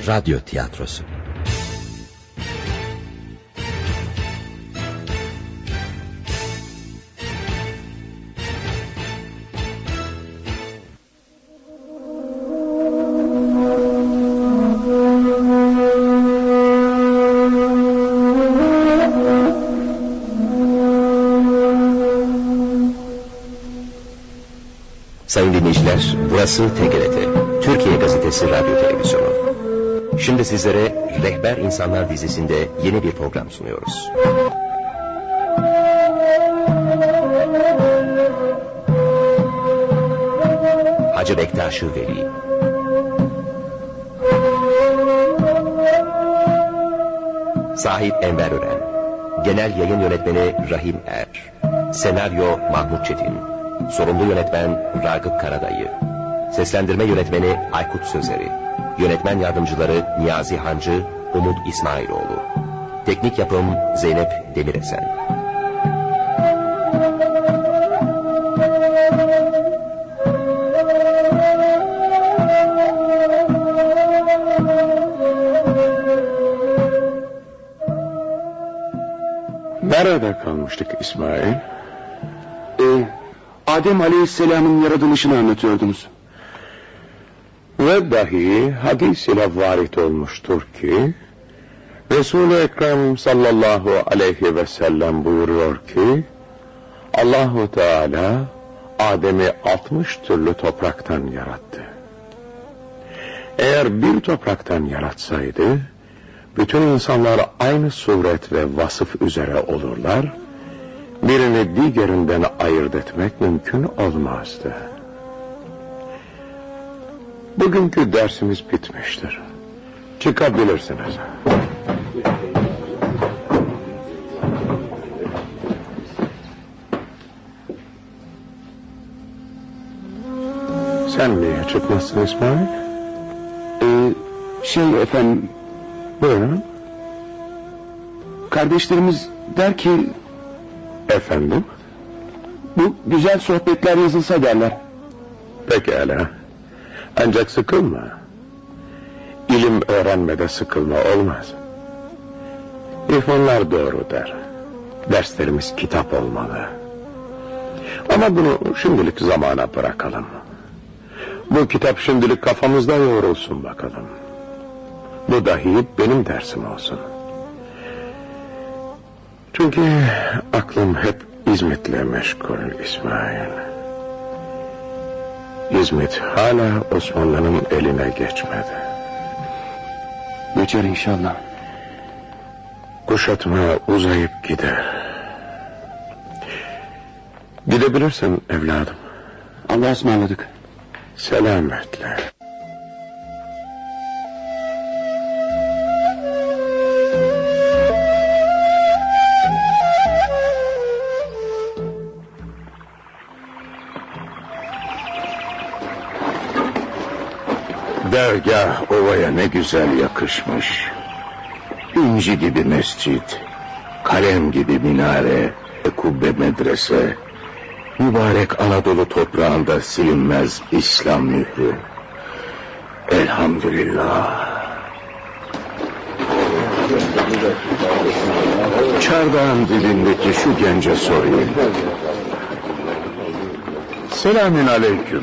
radyo tiyatrosu. Sayın dinleyiciler, burası TGRT, Türkiye Gazetesi Radyo Televizyonu. Şimdi sizlere Rehber İnsanlar dizisinde yeni bir program sunuyoruz. Hacı Bektaş-ı Veli. Sahip Enver Ören. Genel Yayın Yönetmeni Rahim Er. Senaryo Mahmut Çetin. Sorumlu yönetmen Ragıp Karadayı. Seslendirme yönetmeni Aykut Sözeri. Yönetmen yardımcıları Niyazi Hancı, Umut İsmailoğlu. Teknik yapım Zeynep Demiresen. Nerede kalmıştık İsmail? Adem Aleyhisselam'ın yaratılışını anlatıyordunuz. Ve dahi hadis ile varit olmuştur ki Resul-i Ekrem sallallahu aleyhi ve sellem buyuruyor ki Allahu Teala Adem'i 60 türlü topraktan yarattı. Eğer bir topraktan yaratsaydı bütün insanlar aynı suret ve vasıf üzere olurlar, birini diğerinden ayırt etmek mümkün olmazdı. Bugünkü dersimiz bitmiştir. Çıkabilirsiniz. Sen niye çıkmazsın İsmail? Efendim... Buyurun. Kardeşlerimiz der ki... Efendim? Bu güzel sohbetler yazılsa derler. Pekala. Ancak sıkılma. İlim öğrenmede sıkılma olmaz. İrfanlar doğru der. Derslerimiz kitap olmalı. Ama bunu şimdilik zamana bırakalım. Bu kitap şimdilik kafamızda yoğrulsun bakalım. Bu dahi benim dersim olsun. Çünkü aklım hep İzmit'le meşgul İsmail. İzmit hala Osmanlı'nın eline geçmedi. Geçer inşallah. Kuşatma uzayıp gider. Gidebilirsin evladım. Allah'a ısmarladık. Selametle. Dergah ovaya ne güzel yakışmış. İnci gibi mescit, kalem gibi minare, kubbe medrese, mübarek Anadolu toprağında silinmez İslam mührü. Elhamdülillah. Çardağın dibindeki şu gence sorayım. Selamün aleyküm.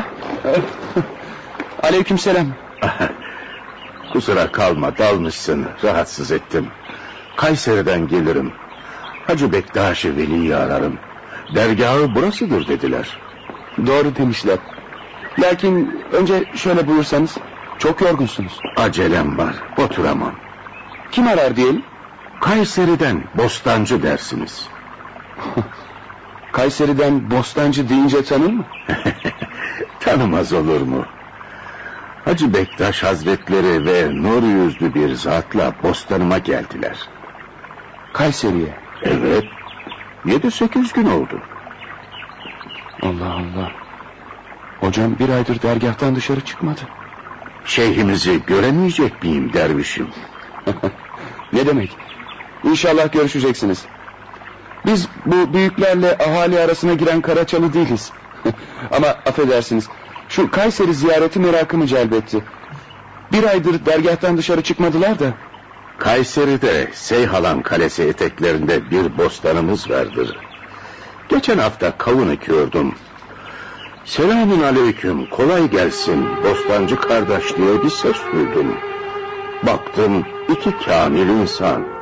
Aleykümselam. Kusura kalma, dalmışsın, rahatsız ettim. Kayseri'den gelirim. Hacı Bektaş-ı Veli'yi ararım. Dergahı burasıdır dediler. Doğru demişler. Lakin önce şöyle buyursanız, çok yorgunsunuz. Acelem var, oturamam. Kim arar diyelim? Kayseri'den Bostancı dersiniz. Kayseri'den Bostancı deyince tanır mı? Tanımaz olur mu? Hacı Bektaş Hazretleri ve nur yüzlü bir zatla bostanıma geldiler. Kayseri'ye? Evet. 7-8 gün oldu. Allah Allah. Hocam bir aydır dergahtan dışarı çıkmadı. Şeyhimizi göremeyecek miyim dervişim? Ne demek? İnşallah görüşeceksiniz. Biz bu büyüklerle ahali arasına giren Karaçalı değiliz. Ama affedersiniz, şu Kayseri ziyareti merakımı celbetti. Bir aydır dergâhtan dışarı çıkmadılar da. Kayseri'de Seyhalan Kalesi eteklerinde bir bostanımız vardır. Geçen hafta kavun ekiyordum. Selamun aleyküm, kolay gelsin bostancı kardeş diye bir ses duydum. Baktım 2 kamil insan.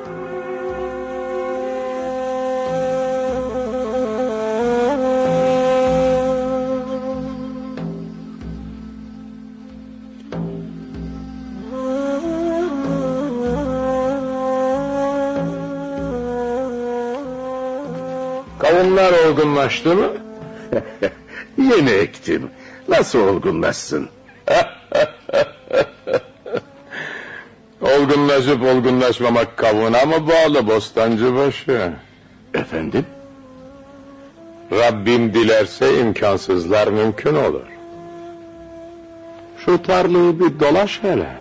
Kavunlar olgunlaştı mı? Yeni ektim. Nasıl olgunlaşsın? Olgunlaşıp olgunlaşmamak kavuna mı bağlı bostancıbaşı? Efendim? Rabbim dilerse imkansızlar mümkün olur. Şu tarlayı bir dolaş hele.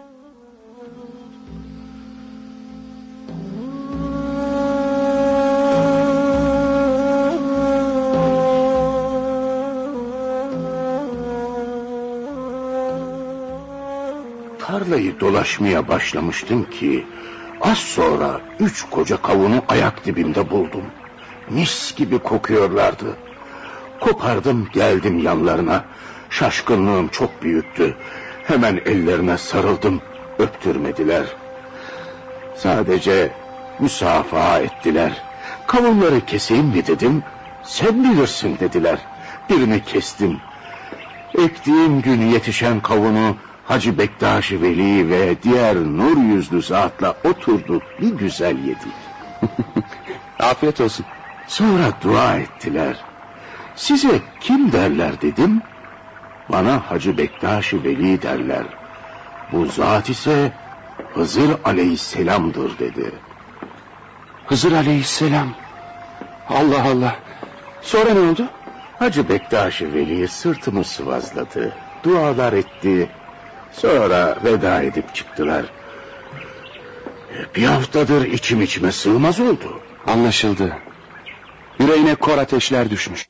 Tarlayı dolaşmaya başlamıştım ki az sonra 3 koca kavunu ayak dibimde buldum. Mis gibi kokuyorlardı. Kopardım geldim yanlarına. Şaşkınlığım çok büyüktü. Hemen ellerine sarıldım, öptürmediler. Sadece müsafaha ettiler. Kavunları keseyim mi dedim. Sen bilirsin dediler. Birini kestim. Ektiğim gün yetişen kavunu Hacı Bektaş-ı Veli ve diğer nur yüzlü zatla oturduk, bir güzel yedik. Afiyet olsun. Sonra dua ettiler. Size kim derler dedim. Bana Hacı Bektaş-ı Veli derler. Bu zat ise Hızır Aleyhisselam'dır dedi. Hızır Aleyhisselam. Allah Allah. Sonra ne oldu? Hacı Bektaş-ı Veli sırtımı sıvazladı. Dualar etti. Sonra veda edip çıktılar. Bir haftadır içim içime sığmaz oldu. Anlaşıldı. Yüreğine kor ateşler düşmüş.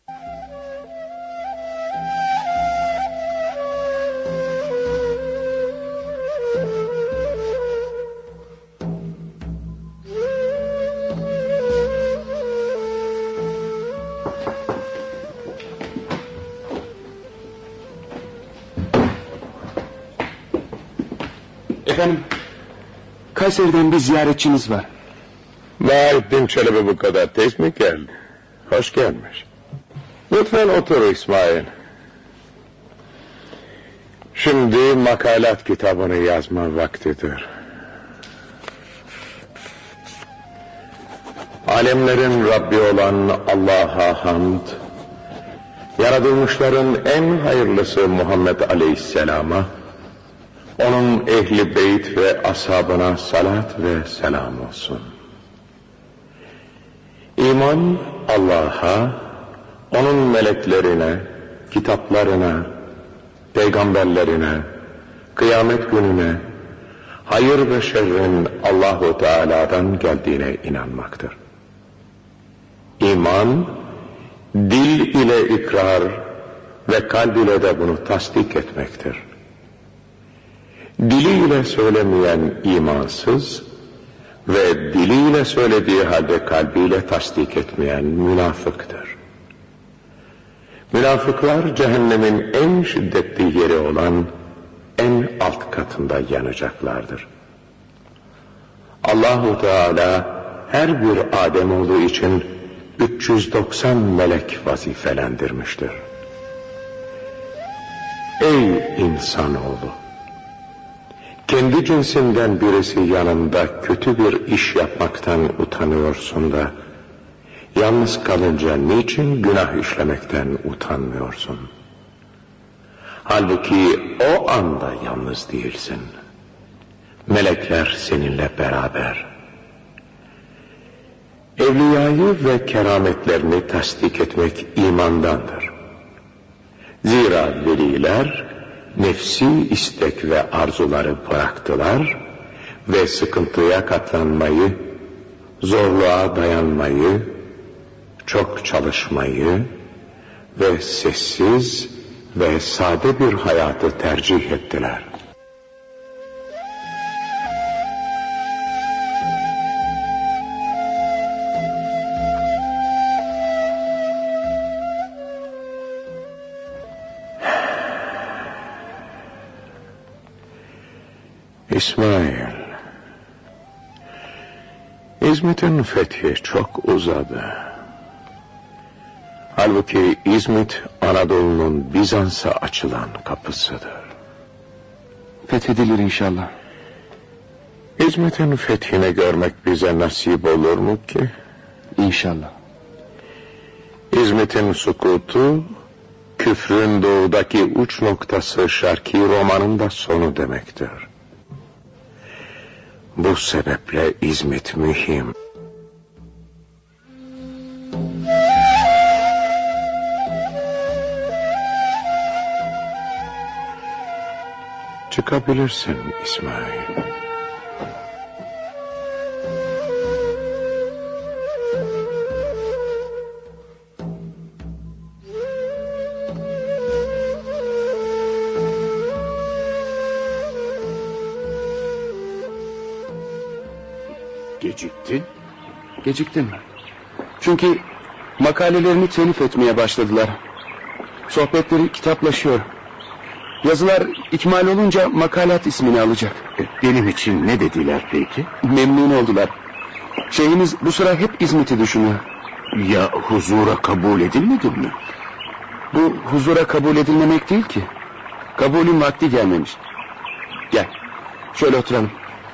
Efendim, Kayseri'den bir ziyaretçiniz var. Vahdettin Çelebi bu kadar tez mi geldi? Hoş gelmiş. Lütfen otur İsmail. Şimdi makalat kitabını yazma vaktidir. Alemlerin Rabbi olan Allah'a hamd, yaratılmışların en hayırlısı Muhammed Aleyhisselam'a, onun ehli beyt ve ashabına salat ve selam olsun. İman Allah'a, onun meleklerine, kitaplarına, peygamberlerine, kıyamet gününe, hayır ve şerrin Allahu Teala'dan geldiğine inanmaktır. İman, dil ile ikrar ve kalb ile de bunu tasdik etmektir. Diliyle söylemeyen imansız ve diliyle söylediği halde kalbiyle tasdik etmeyen münafıktır. Münafıklar cehennemin en şiddetli yeri olan en alt katında yanacaklardır. Allahu Teala her bir Ademoğlu için 390 melek vazifelendirmiştir. Ey insanoğlu! Kendi cinsinden birisi yanında kötü bir iş yapmaktan utanıyorsun da, yalnız kalınca niçin günah işlemekten utanmıyorsun? Halbuki o anda yalnız değilsin. Melekler seninle beraber. Evliyayı ve kerametlerini tasdik etmek imandandır. Zira veliler nefsi istek ve arzuları bıraktılar ve sıkıntıya katlanmayı, zorluğa dayanmayı, çok çalışmayı ve sessiz ve sade bir hayatı tercih ettiler. İsmail, İzmit'in fethi çok uzadı. Halbuki İzmit, Anadolu'nun Bizans'a açılan kapısıdır. Fethedilir inşallah. İzmit'in fethini görmek bize nasip olur mu ki? İnşallah. İzmit'in sukutu, küfrün doğudaki uç noktası Şarkî Roma'nın da sonu demektir. Bu sebeple İzmit mühim. Çıkabilirsin İsmail. Geciktin? Geciktim. Çünkü makalelerini telif etmeye başladılar. Sohbetleri kitaplaşıyor. Yazılar ikmal olunca makalat ismini alacak. Benim için ne dediler peki? Memnun oldular. Şeyhimiz bu sıra hep İzmit'i düşünüyor. Ya huzura kabul edilmedin mi? Bu huzura kabul edilmemek değil ki. Kabulün vakti gelmemiş. Gel, şöyle oturalım.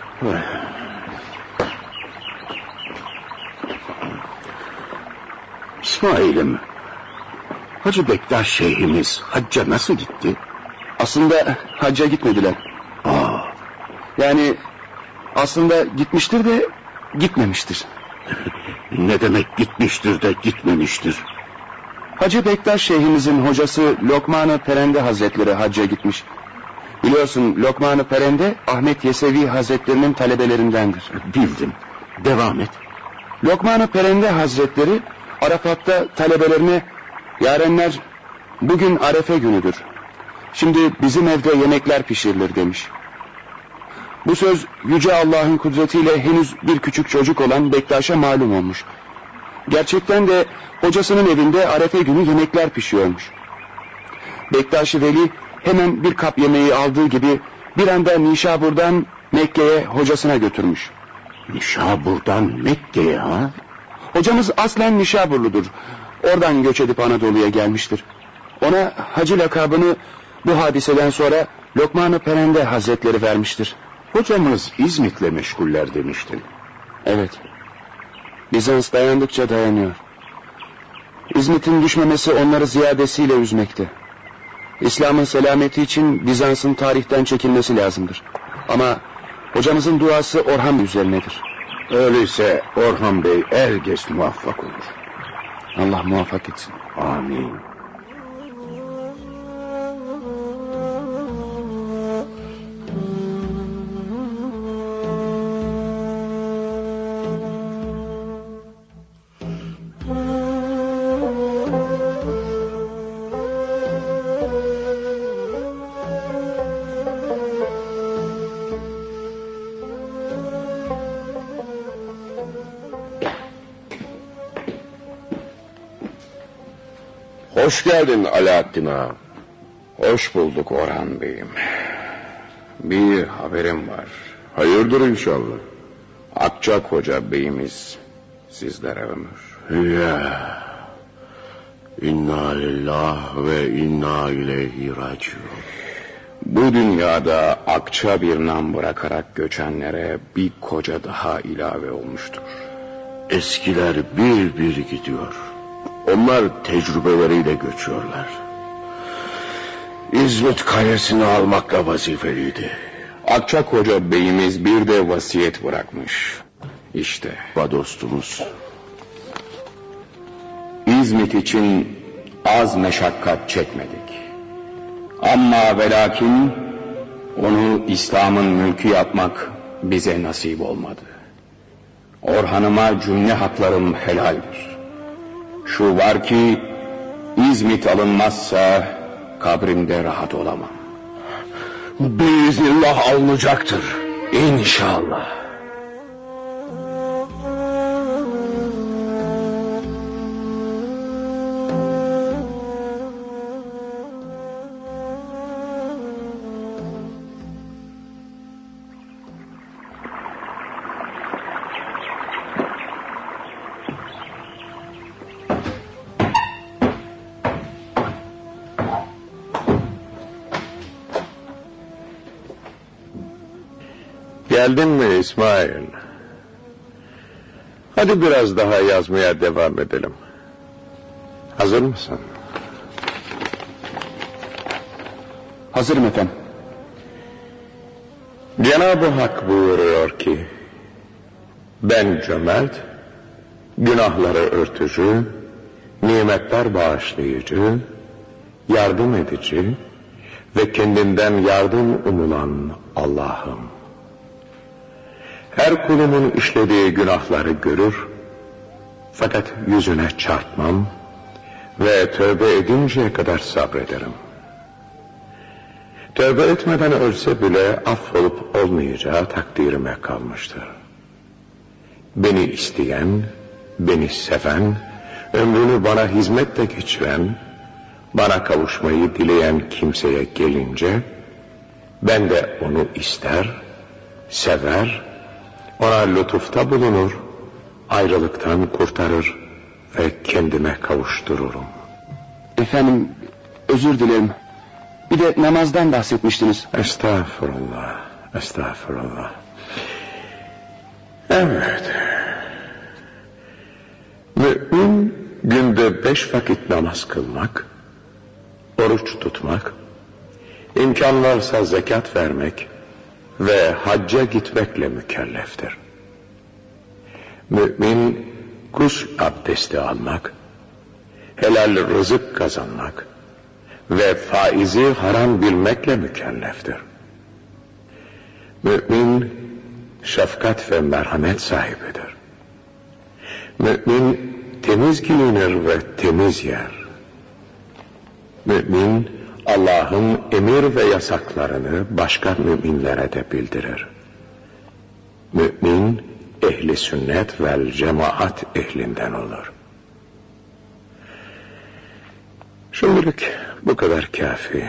İsmail'im, Hacı Bektaş şeyhimiz hacca nasıl gitti? Aslında hacca gitmediler. Yani aslında gitmiştir de gitmemiştir. Ne demek gitmiştir de gitmemiştir? Hacı Bektaş şeyhimizin hocası Lokman-ı Perende Hazretleri hacca gitmiş. Biliyorsun Lokman-ı Perende Ahmet Yesevi Hazretlerinin talebelerindendir. Bildim. Devam et. Lokman-ı Perende Hazretleri Arafat'ta talebelerine yarenler bugün Arefe günüdür. Şimdi bizim evde yemekler pişirilir demiş. Bu söz Yüce Allah'ın kudretiyle henüz bir küçük çocuk olan Bektaş'a malum olmuş. Gerçekten de hocasının evinde Arefe günü yemekler pişiyormuş. Bektaş-ı Veli hemen bir kap yemeği aldığı gibi bir anda Nişabur'dan Mekke'ye hocasına götürmüş. Nişabur'dan Mekke'ye ha? Hocamız aslen Nişaburludur. Oradan göç edip Anadolu'ya gelmiştir. Ona hacı lakabını bu hadiseden sonra Lokman-ı Perende Hazretleri vermiştir. Hocamız İzmit'le meşguller demiştin. Evet. Bizans dayandıkça dayanıyor. İzmit'in düşmemesi onları ziyadesiyle üzmekte. İslam'ın selameti için Bizans'ın tarihten çekilmesi lazımdır. Ama hocamızın duası Orhan üzerinedir. Öyleyse Orhan Bey er geç muvaffak olur. Allah muvaffak etsin. Amin. Hoş geldin Alaaddin Ağa. Hoş bulduk Orhan Bey'im. Bir haberim var. Hayırdır inşallah. Akçak Hoca Bey'imiz sizlere ömür. Ya. İnna lillah ve inna ileyhi raciun. Bu dünyada akça bir nam bırakarak göçenlere bir koca daha ilave olmuştur. Eskiler bir bir gidiyor. Onlar tecrübeleriyle göçüyorlar. İzmit kalesini almakla vazifeliydi. Akçak Hoca Bey'imiz bir de vasiyet bırakmış. İşte. Dostumuz. İzmit için az meşakkat çekmedik. Ama ve lakin onu İslam'ın mülkü yapmak bize nasip olmadı. Orhan'ıma cümle haklarım helaldir. Şu var ki İzmit alınmazsa kabrimde rahat olamam. Biiznillah alınacaktır. İnşallah. Geldin mi İsmail? Hadi biraz daha yazmaya devam edelim. Hazır mısın? Hazırım efendim. Cenab-ı Hak buyuruyor ki, ben cömert, günahları örtücü, nimetler bağışlayıcı, yardım edici ve kendinden yardım umulan Allah'ım. Her kulumun işlediği günahları görür, fakat yüzüne çarpmam ve tövbe edinceye kadar sabrederim. Tövbe etmeden ölse bile affolup olmayacağı takdirime kalmıştır. Beni isteyen, beni seven, ömrünü bana hizmetle geçiren, bana kavuşmayı dileyen kimseye gelince, ben de onu ister, sever, ona lütufta bulunur, ayrılıktan kurtarır ve kendime kavuştururum. Efendim, özür dilerim. Bir de namazdan bahsetmiştiniz. Estağfurullah, estağfurullah. Evet. Mümin günde 5 vakit namaz kılmak, oruç tutmak, imkan varsa zekat vermek ve hacca gitmekle mükelleftir. Mümin gusl abdesti almak, helal rızık kazanmak ve faizi haram bilmekle mükelleftir. Mümin şefkat ve merhamet sahibidir. Mümin temiz giyinir ve temiz yer. Mümin Allah'ın emir ve yasaklarını başka müminlere de bildirir. Mümin ehli sünnet vel cemaat ehlinden olur. Şimdilik bu kadar kafi.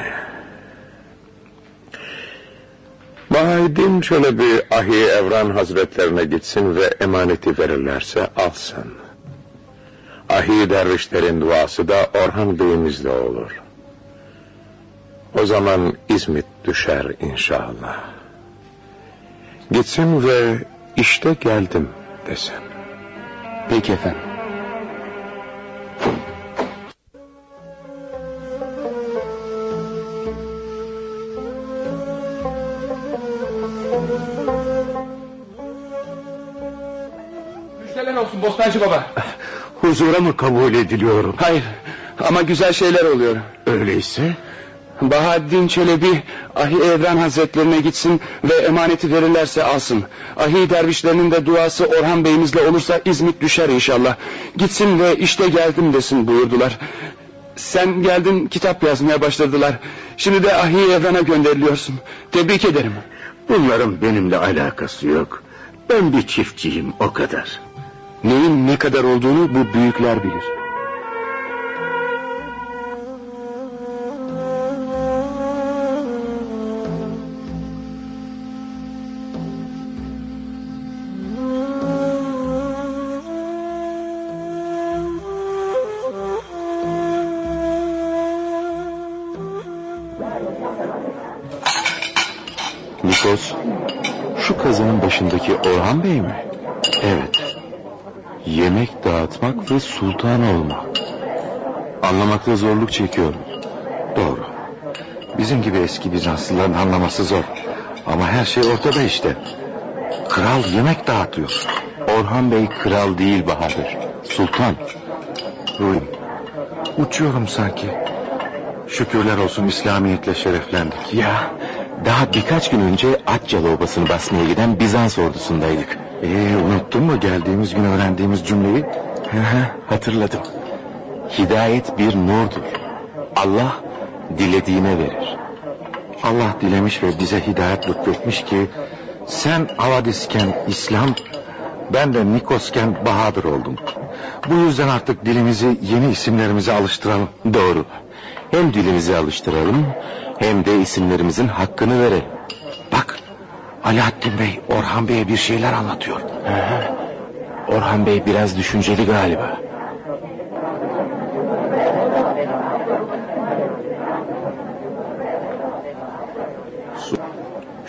Bahaeddin Çelebi Ahi Evran Hazretlerine gitsin ve emaneti verirlerse alsın. Ahi dervişlerin duası da Orhan Bey'imizle olur. O zaman İzmit düşer inşallah. Gitsin ve işte geldim desin. Peki efendim. Müjdeler olsun Bostancı Baba. Huzura mı kabul ediliyorum? Hayır ama güzel şeyler oluyor. Öyleyse? Bahaeddin Çelebi Ahi Evran Hazretlerine gitsin ve emaneti verirlerse alsın. Ahi dervişlerinin de duası Orhan Bey'imizle olursa İzmit düşer inşallah. Gitsin ve işte geldim desin buyurdular. Sen geldin, kitap yazmaya başladılar. Şimdi de Ahi Evran'a gönderiliyorsun. Tebrik ederim. Bunların benimle alakası yok. Ben bir çiftçiyim, o kadar. Neyin ne kadar olduğunu bu büyükler bilir. Nikos, şu kazanın başındaki Orhan Bey mi? Evet. Yemek dağıtmak ve sultan olmak. Anlamakta zorluk çekiyorum. Doğru. Bizim gibi eski Bizanslıların anlaması zor. Ama her şey ortada işte. Kral yemek dağıtıyor. Orhan Bey kral değil Bahadır. Sultan. Ruhum. Uçuyorum sanki. Şükürler olsun İslamiyetle şereflendik. Ya, daha birkaç gün önce Accalı obasını basmaya giden Bizans ordusundaydık. Unuttun mu geldiğimiz gün öğrendiğimiz cümleyi? Hatırladım. Hidayet bir nurdur. Allah dilediğine verir. Allah dilemiş ve bize hidayet lütfetmiş ki sen Avadisken İslam, ben de Nikosken Bahadır oldum. Bu yüzden artık dilimizi yeni isimlerimize alıştıralım. Doğru. Hem dilimizi alıştıralım hem de isimlerimizin hakkını verelim. Bak, Alaaddin Bey Orhan Bey'e bir şeyler anlatıyor. Orhan Bey biraz düşünceli galiba.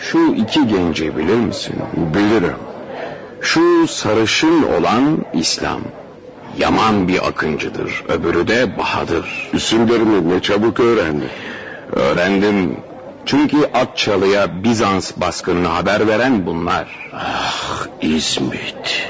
Şu iki genci bilir misin? Bilirim. Şu sarışın olan İslam. Yaman bir akıncıdır. Öbürü de Bahadır. İsimlerini ne çabuk öğrendin. Öğrendim. Çünkü Atçalı'ya Bizans baskınını haber veren bunlar. Ah, İzmit.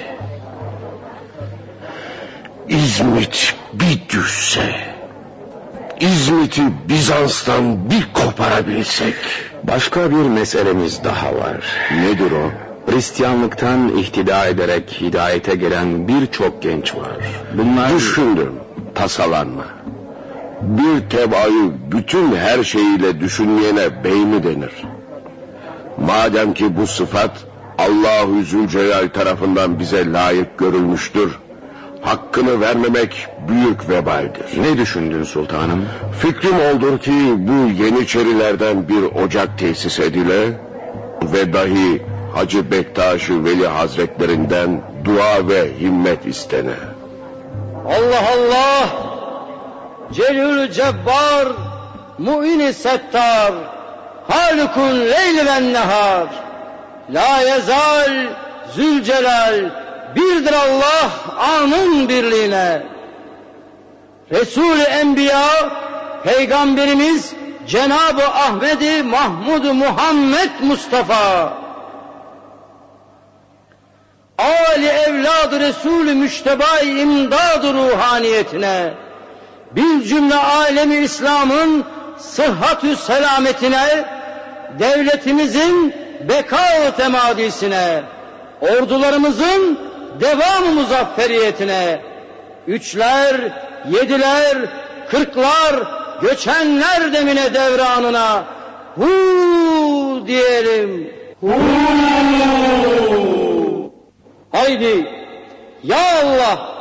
İzmit bir düşse. İzmit'i Bizans'tan bir koparabilsek. Başka bir meselemiz daha var. Nedir o? Hristiyanlıktan ihtida ederek hidayete gelen birçok genç var. Bunlar... Düşündüm, tasalanma. Bir tebaayı bütün her şeyiyle düşünmeyene bey mi denir? Madem ki bu sıfat Allah-u Zülcelal tarafından bize layık görülmüştür, hakkını vermemek büyük vebaldir. Ne düşündün sultanım? Fikrim oldur ki bu Yeniçerilerden bir ocak tesis edile ve dahi Hacı Bektaş-ı Veli Hazretlerinden dua ve himmet istene. Allah Allah! Celül Cebbar, Mu'in-i Settar, Halikun Leyl ve Nehar, La yezal Zülcelal, birdir Allah anın birliğine. Resul-i Enbiya, Peygamberimiz Cenab-ı Ahmed-i Mahmud-u Muhammed Mustafa, Ali evlad-ı Resul-i Müşteba-i imdad-ı ruhaniyetine, bir cümle alemi İslam'ın sıhhat-ü selametine, devletimizin beka-ı temadisine, ordularımızın devam-ı muzafferiyetine, üçler, yediler, kırklar, göçenler demine devranına hu diyelim. Hu! Haydi ya Allah!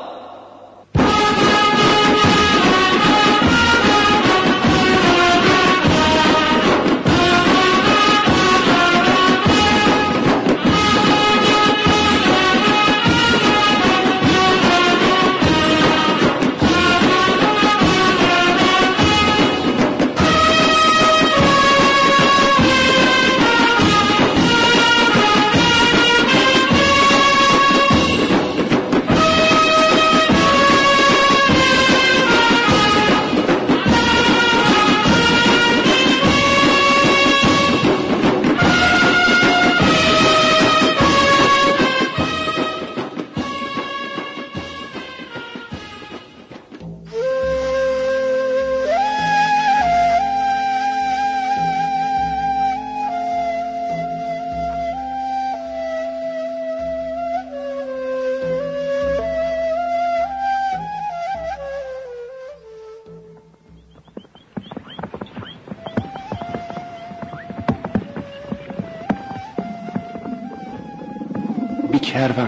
Kervan.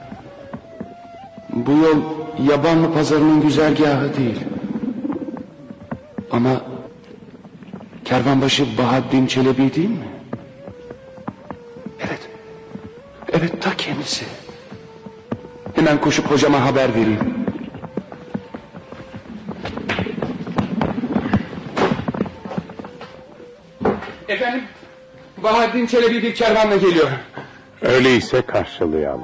Bu yol Yabanlı pazarının güzergahı değil. Ama kervanbaşı Bahaddin Çelebi değil mi? Evet. Evet, ta kendisi. Hemen koşup hocama haber vereyim. Efendim, Bahaddin Çelebi bir kervanla geliyor. Öyleyse karşılayalım.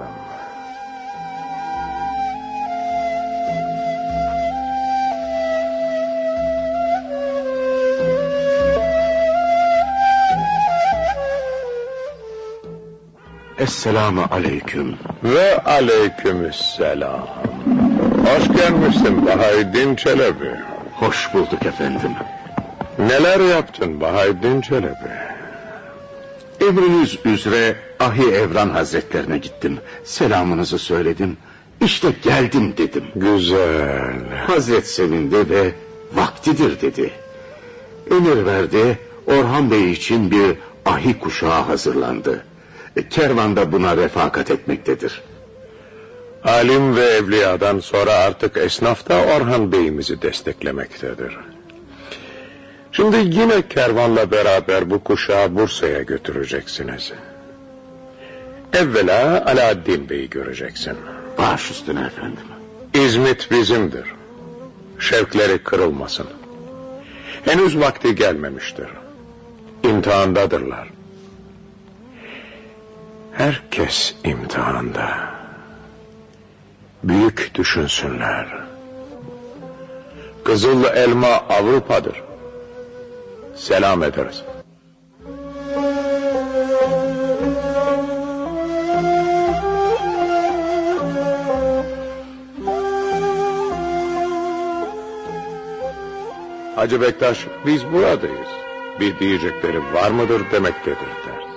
Esselamu aleyküm. Ve aleykümselam. Hoş gelmişsin Bahaddin Çelebi. Hoş bulduk efendim. Neler yaptın Bahaddin Çelebi? Emriniz üzere Ahi Evran Hazretlerine gittim. Selamınızı söyledim. İşte geldim dedim. Güzel. Hazret sevindi ve vaktidir dedi. Emir verdi, Orhan Bey için bir ahi kuşağı hazırlandı. Kervanda buna refakat etmektedir. Alim ve evliyadan sonra artık esnaf da Orhan Bey'imizi desteklemektedir. Şimdi yine kervanla beraber bu kuşağı Bursa'ya götüreceksiniz. Evvela Alaaddin Bey'i göreceksin. Baş üstüne efendim. İzmit bizimdir. Şevkleri kırılmasın. Henüz vakti gelmemiştir. İmtihandadırlar. Herkes imtihanda. Büyük düşünsünler. Kızıl elma Avrupa'dır. Selam ederiz. Hacı Bektaş, biz buradayız. Bir diyecekleri var mıdır demektedir der.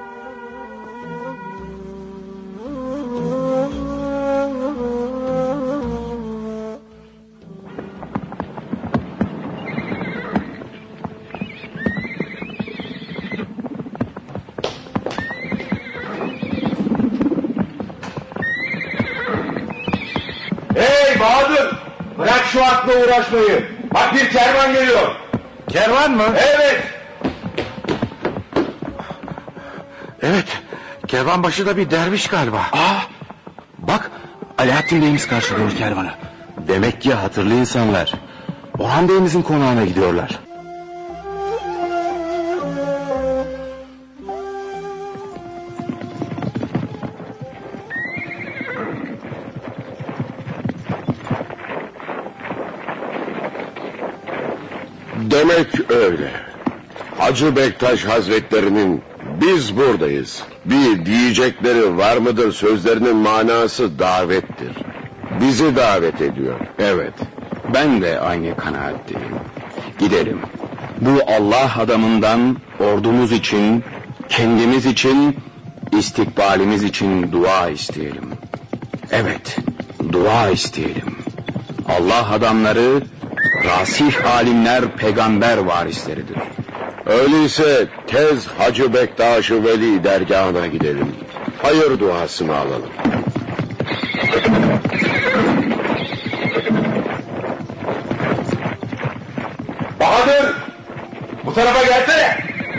Hey Bahadır! Bırak şu atla uğraşmayı. Bak bir kervan geliyor. Kervan mı? Evet. Evet, kervanbaşı da bir derviş galiba. Bak, Alaaddin Bey'imiz karşılıyor kervanı. Demek ki hatırlı insanlar. Orhan Bey'imizin konağına gidiyorlar. Demek öyle. Hacı Bektaş Hazretlerinin biz buradayız, bir diyecekleri var mıdır sözlerinin manası davettir. Bizi davet ediyor. Evet, ben de aynı kanaatteyim. Gidelim. Bu Allah adamından ordumuz için, kendimiz için, istikbalimiz için dua isteyelim. Evet, dua isteyelim. Allah adamları, rasih alimler, peygamber varisleridir. Öyleyse tez Hacı Bektaş-ı Veli dergahına gidelim. Hayır duasını alalım. Bahadır! Bu tarafa gelsene.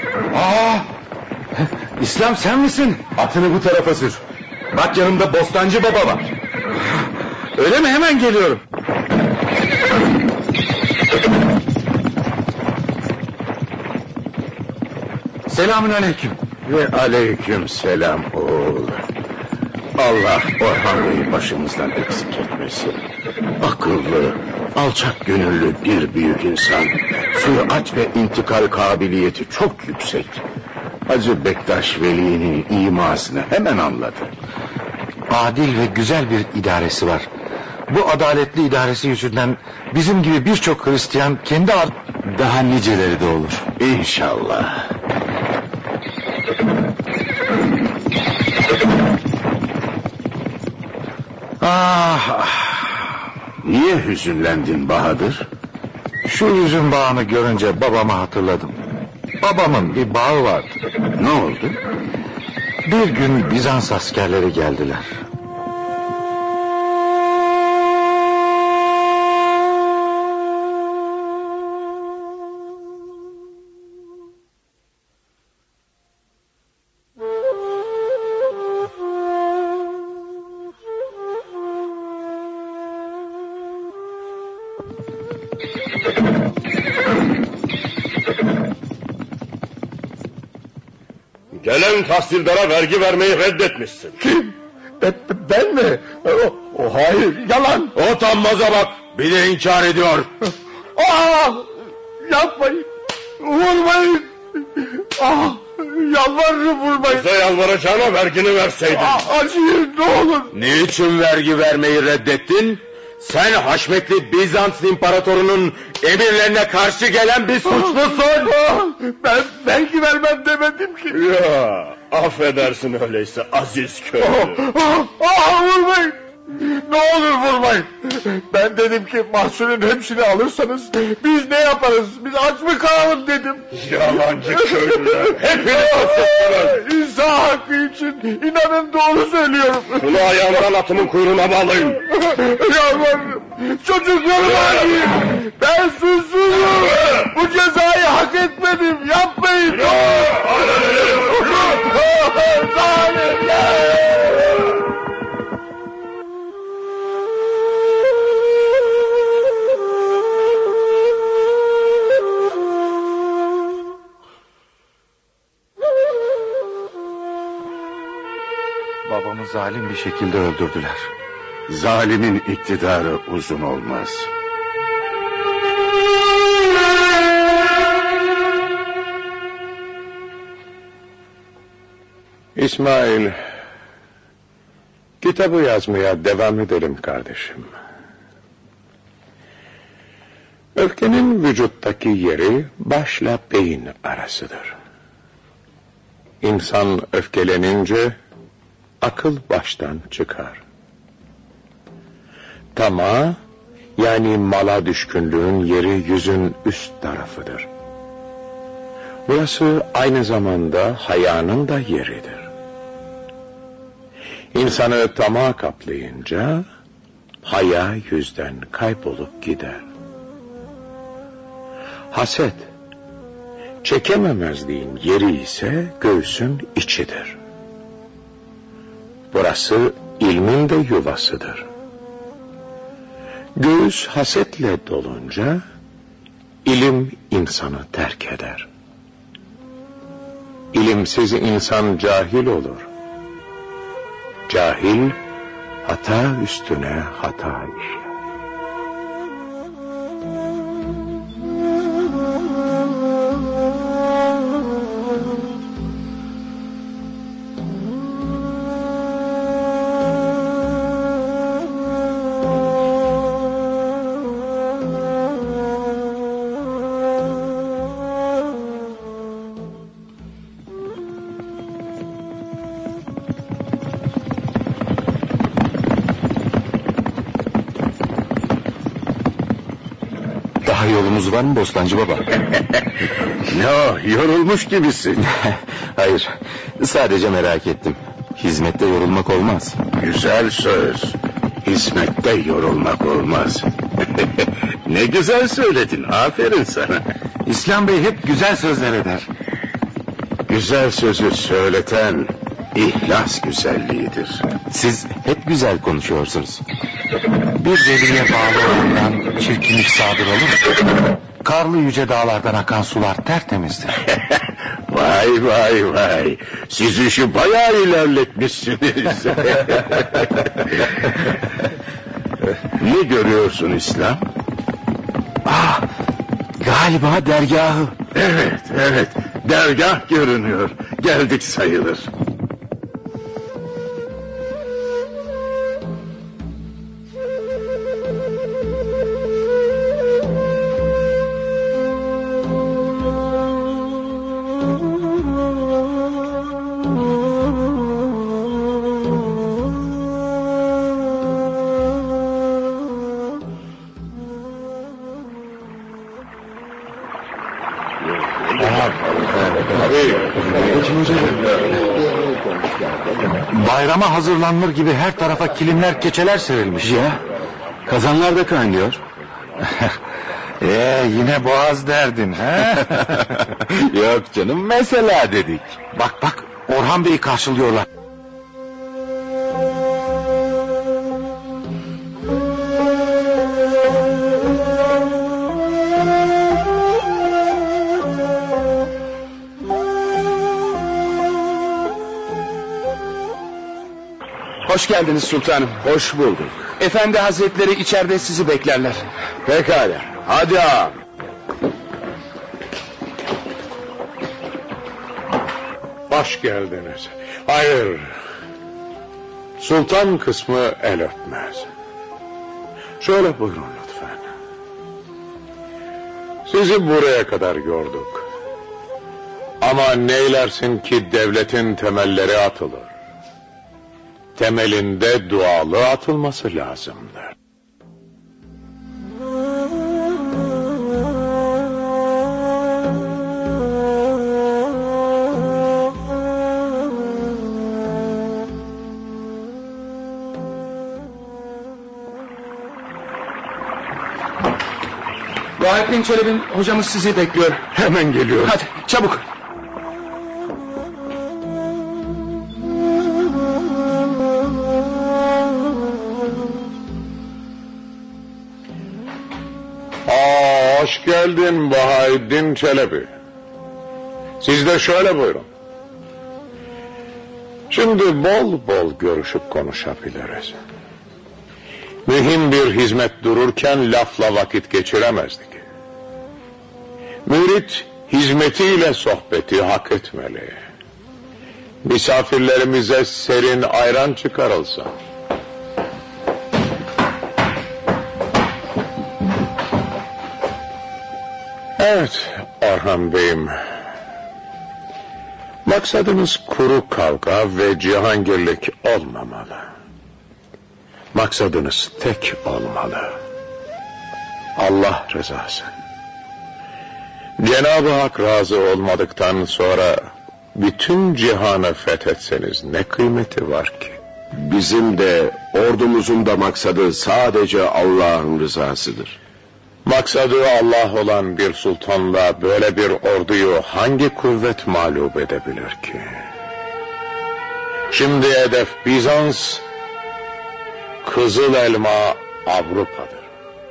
İslam sen misin? Atını bu tarafa sür. Bak yanımda Bostancı Baba var. Öyle mi? Hemen geliyorum. Selamün aleyküm. Ve aleyküm selam oğul. Allah Orhan Bey'i başımızdan eksik etmesin. Akıllı, alçak gönüllü bir büyük insan. Sürat ve intikal kabiliyeti çok yüksek. Hacı Bektaş Veli'nin imasını hemen anladı. Adil ve güzel bir idaresi var. Bu adaletli idaresi yüzünden bizim gibi birçok Hristiyan kendi Daha niceleri de olur. İnşallah. Niye hüzünlendin Bahadır? Şu yüzün bağını görünce babamı hatırladım. Babamın bir bağı vardı. Ne oldu? Bir gün Bizans askerleri geldiler. Gelen tahsildara vergi vermeyi reddetmişsin. Kim? Ben mi? Hayır, yalan. Utanmaza bak, bir de inkar ediyor. Yapmayın. Vurmayın. Yalvarırım vurmayın. Bize yalvaracağına vergini verseydin. Acıyın ne olur. Niçin vergi vermeyi reddettin? Sen Haşmetli Bizans İmparatoru'nun emirlerine karşı gelen bir suçlusun. Ben vergi vermem demedim ki. Ya, affedersin öyleyse aziz köylü. Vurmayın. Ne olur vurmayın. Ben dedim ki mahsulün hepsini alırsanız biz ne yaparız? Biz aç mı kalalım dedim. Yalancı köylüler. Hepiniz haksızsınız. İnsan hakkı için inanın doğru söylüyorum. Bunu ayağından atımın kuyruğuna bağlayın. Yalvarırım. Çocuklarımı arayın. Ben suçsuzum. Bu cezayı hak etmedim. Yapmayın. Zalimler. zalim bir şekilde öldürdüler. Zalimin iktidarı uzun olmaz. İsmail, kitabı yazmaya devam edelim kardeşim. Öfkenin vücuttaki yeri başla beyin arasıdır. İnsan öfkelenince akıl baştan çıkar. Tamah, yani mala düşkünlüğün yeri yüzün üst tarafıdır. Burası aynı zamanda hayanın da yeridir. İnsanı tamah kaplayınca haya yüzden kaybolup gider. Haset, çekememezliğin yeri ise göğsün içidir. Burası ilmin de yuvasıdır. Göğüs hasetle dolunca ilim insanı terk eder. İlimsiz insan cahil olur. Cahil hata üstüne hata işler. Daha yolumuz var mı Bostancı baba? Ne o, yorulmuş gibisin. Hayır, sadece merak ettim. Hizmette yorulmak olmaz. Güzel söz. Hizmette yorulmak olmaz. Ne güzel söyledin, aferin sana. İslam Bey hep güzel sözler eder. Güzel sözü söyleten ihlas güzelliğidir. Siz hep güzel konuşuyorsunuz. Bir veliye bağlı olandan çirkinlik sadır olur mu? Karlı yüce dağlardan akan sular tertemizdir. Vay vay vay. Siz işi bayağı ilerletmişsiniz. Ne görüyorsun İslam? Ah, galiba dergahı. Evet, dergah görünüyor. Geldik sayılır. Bayrama hazırlanır gibi her tarafa kilimler, keçeler serilmiş. Ya, kazanlar da kaynıyor. Yine boğaz derdin ha? Yok canım, mesela dedik. Bak, Orhan Bey'i karşılıyorlar. Hoş geldiniz sultanım. Hoş bulduk. Efendi hazretleri içeride sizi beklerler. Pekala, hadi ağam. Hoş geldiniz. Hayır, sultan kısmı el öpmez. Şöyle buyurun lütfen. Sizi buraya kadar gördük. Ama neylersin ki devletin temelleri atılır. Temelinde dualı atılması lazımdır. Vahettin Çelebi hocamız sizi bekliyor. Hemen geliyorum. Hadi çabuk. Hoş geldin Vahettin Çelebi. Siz de şöyle buyurun. Şimdi bol bol görüşüp konuşabiliriz. Mühim bir hizmet dururken lafla vakit geçiremezdik. Mürit hizmetiyle sohbeti hak etmeli. Misafirlerimize serin ayran çıkarılsa. Evet Orhan Bey'im. Maksadınız kuru kavga ve cihangirlik olmamalı. Maksadınız tek olmalı. Allah rızası. Cenab-ı Hak razı olmadıktan sonra bütün cihanı fethetseniz ne kıymeti var ki? Bizim de ordumuzun da maksadı sadece Allah'ın rızasıdır. Maksadı Allah olan bir sultanla böyle bir orduyu hangi kuvvet mağlup edebilir ki? Şimdi hedef Bizans, Kızıl Elma Avrupa'dır.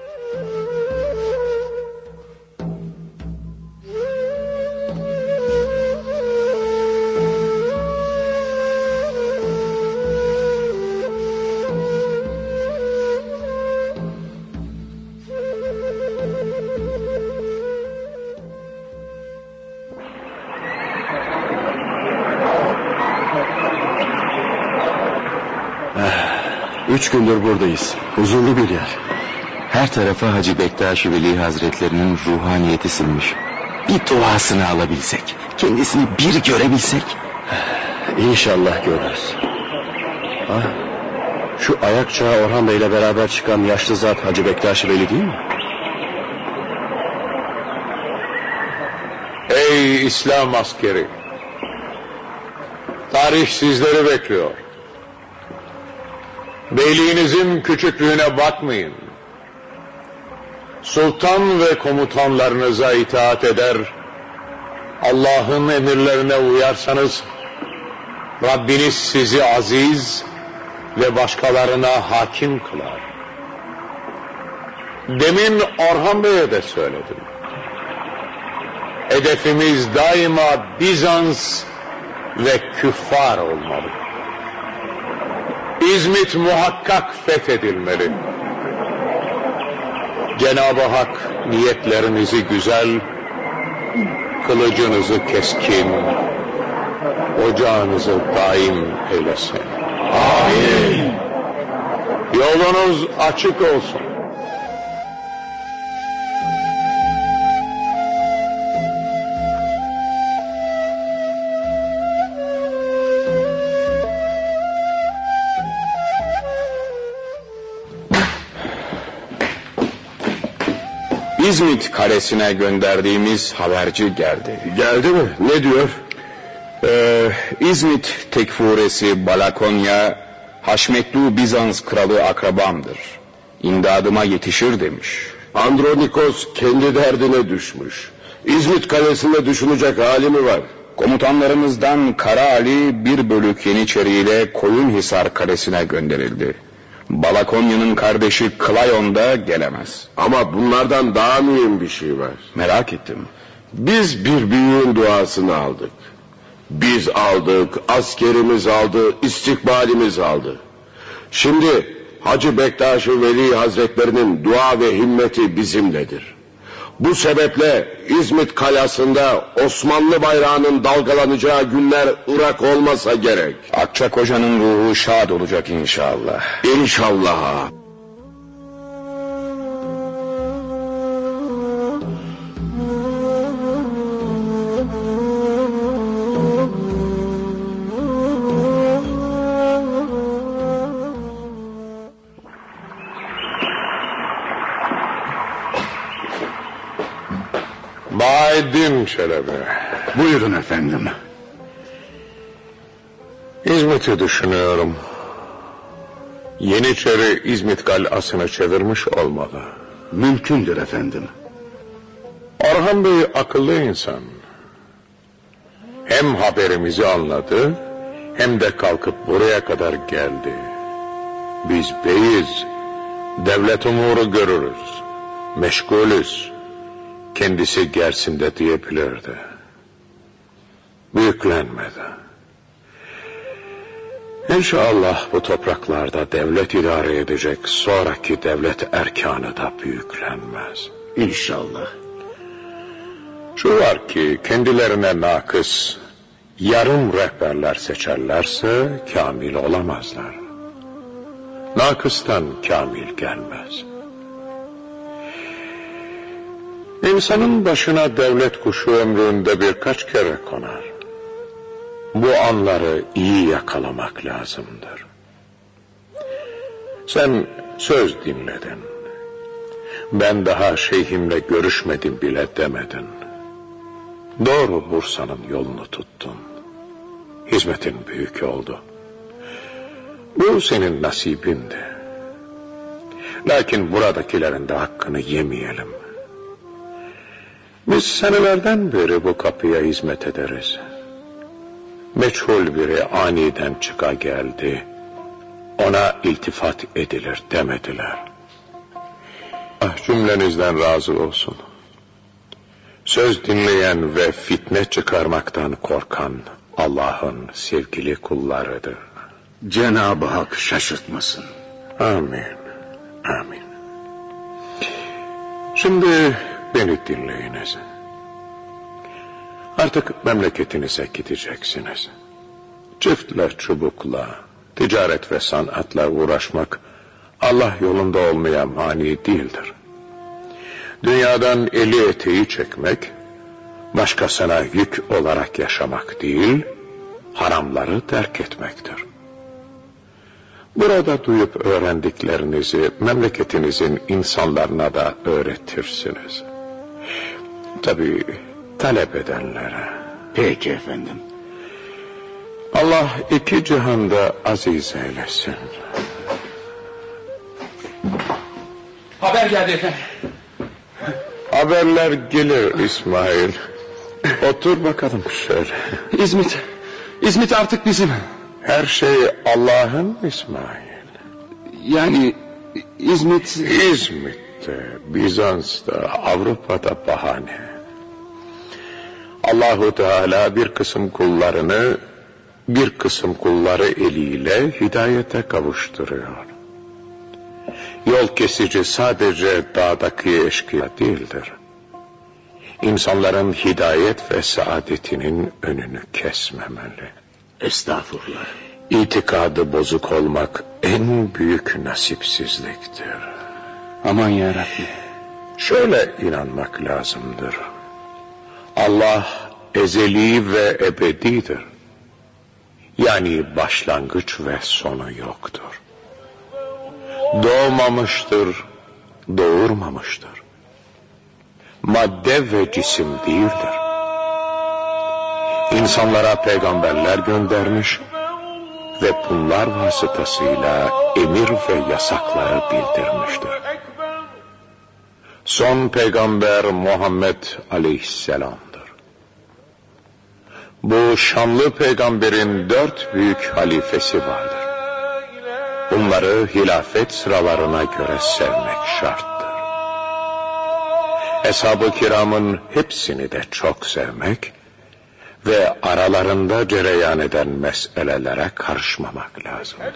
Üç gündür buradayız. Huzurlu bir yer. Her tarafa Hacı Bektaş-ı Veli Hazretlerinin ruhaniyeti sinmiş. Bir duasını alabilsek, kendisini bir görebilsek. İnşallah görürüz. Şu Ayakçağı Orhan Bey'le beraber çıkan yaşlı zat Hacı Bektaş-ı Veli değil mi? Ey İslam askeri! Tarih sizleri bekliyor. Beyliğinizin küçüklüğüne bakmayın. Sultan ve komutanlarınıza itaat eder, Allah'ın emirlerine uyarsanız, Rabbiniz sizi aziz ve başkalarına hakim kılar. Demin Orhan Bey'e de söyledim. Hedefimiz daima Bizans ve küffar olmalı. İzmit muhakkak fethedilmeli. Cenab-ı Hak niyetlerinizi güzel, kılıcınızı keskin, ocağınızı daim eylesin. Amin. Yolunuz açık olsun. İzmit kalesine gönderdiğimiz haberci geldi. Geldi mi? Ne diyor? İzmit tekfuresi Balakonya, Haşmetlu Bizans kralı akrabamdır. İmdadıma yetişir demiş. Andronikos kendi derdine düşmüş. İzmit kalesinde düşünecek hali mi var? Komutanlarımızdan Kara Ali 1 bölük Yeniçeri ile Koyunhisar kalesine gönderildi. Balakonya'nın kardeşi Klayon da gelemez. Ama bunlardan daha mühim bir şey var. Merak ettim. Biz bir büyüğün duasını aldık. Biz aldık, askerimiz aldı, istikbalimiz aldı. Şimdi Hacı Bektaş-ı Veli Hazretlerinin dua ve himmeti bizimledir. Bu sebeple İzmit Kalası'nda Osmanlı bayrağının dalgalanacağı günler Irak olmasa gerek. Akçak Hoca'nın ruhu şad olacak inşallah. İnşallah. Bahaeddin Çelebi. Buyurun efendim. İzmit'i düşünüyorum. Yeniçeri İzmit Kal'asını çevirmiş olmalı. Mümkündür efendim. Orhan Bey akıllı insan. Hem haberimizi anladı, hem de kalkıp buraya kadar geldi. Biz beyiz, devlet umuru görürüz, meşgulüz. Kendisi gelsin de diyebilirdi. Büyüklenmedi. İnşallah bu topraklarda devlet idare edecek sonraki devlet erkanı da büyüklenmez. İnşallah. Şu var ki kendilerine nakıs, yarım rehberler seçerlerse kamil olamazlar. Nakıstan kamil gelmez. İnsanın başına devlet kuşu ömründe birkaç kere konar. Bu anları iyi yakalamak lazımdır. Sen söz dinledin. Ben daha şeyhimle görüşmedim bile demedin. Doğru Bursa'nın yolunu tuttun. Hizmetin büyük oldu. Bu senin nasibindi. Lakin buradakilerin de hakkını yemeyelim. Biz senelerden beri bu kapıya hizmet ederiz. Meçhul biri aniden çıka geldi. Ona iltifat edilir demediler. Cümlenizden razı olsun. Söz dinleyen ve fitne çıkarmaktan korkan Allah'ın sevgili kullarıdır. Cenab-ı Hak şaşırtmasın. Amin. Amin. Şimdi beni dinleyiniz. Artık memleketinize gideceksiniz. Çiftle, çubukla, ticaret ve sanatla uğraşmak Allah yolunda olmaya mani değildir. Dünyadan eli eteği çekmek, başkasına yük olarak yaşamak değil, haramları terk etmektir. Burada duyup öğrendiklerinizi memleketinizin insanlarına da öğretirsiniz. Tabii talep edenlere. Peki efendim. Allah iki cihanda aziz eylesin. Haber geldi efendim. Haberler gelir İsmail. Otur bakalım şöyle. İzmit artık bizim. Her şey Allah'ın İsmail. Yani İzmit'te, Bizans'ta, Avrupa'da bahane. Allahu Teala bir kısım kullarını, bir kısım kulları eliyle hidayete kavuşturuyor. Yol kesici sadece dağdaki eşkıya değildir. İnsanların hidayet ve saadetinin önünü kesmemeli. Estağfurullah. İtikadı bozuk olmak en büyük nasipsizliktir. Aman yarabbi. Şöyle inanmak lazımdır. Allah ezeli ve ebedidir. Yani başlangıç ve sonu yoktur. Doğmamıştır, doğurmamıştır. Madde ve cisim değildir. İnsanlara peygamberler göndermiş ve bunlar vasıtasıyla emir ve yasakları bildirmiştir. Son peygamber Muhammed Aleyhisselam'dır. Bu şanlı peygamberin 4 büyük halifesi vardır. Bunları hilafet sıralarına göre sevmek şarttır. Eshab-ı kiramın hepsini de çok sevmek ve aralarında cereyan eden meselelere karışmamak lazımdır.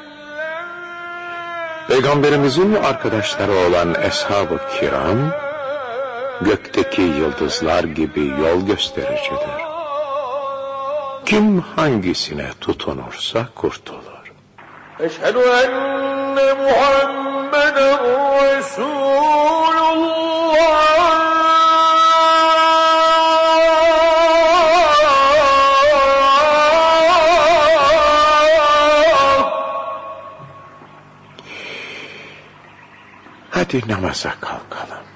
Peygamberimizin arkadaşları olan eshab-ı kiram, gökteki yıldızlar gibi yol göstericidir. Kim hangisine tutunursa kurtulur. Eşhedü enne Muhammeden Resulullah. Hadi namaza kalkalım.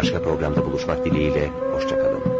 başka programda buluşmak dileğiyle, hoşça kalın.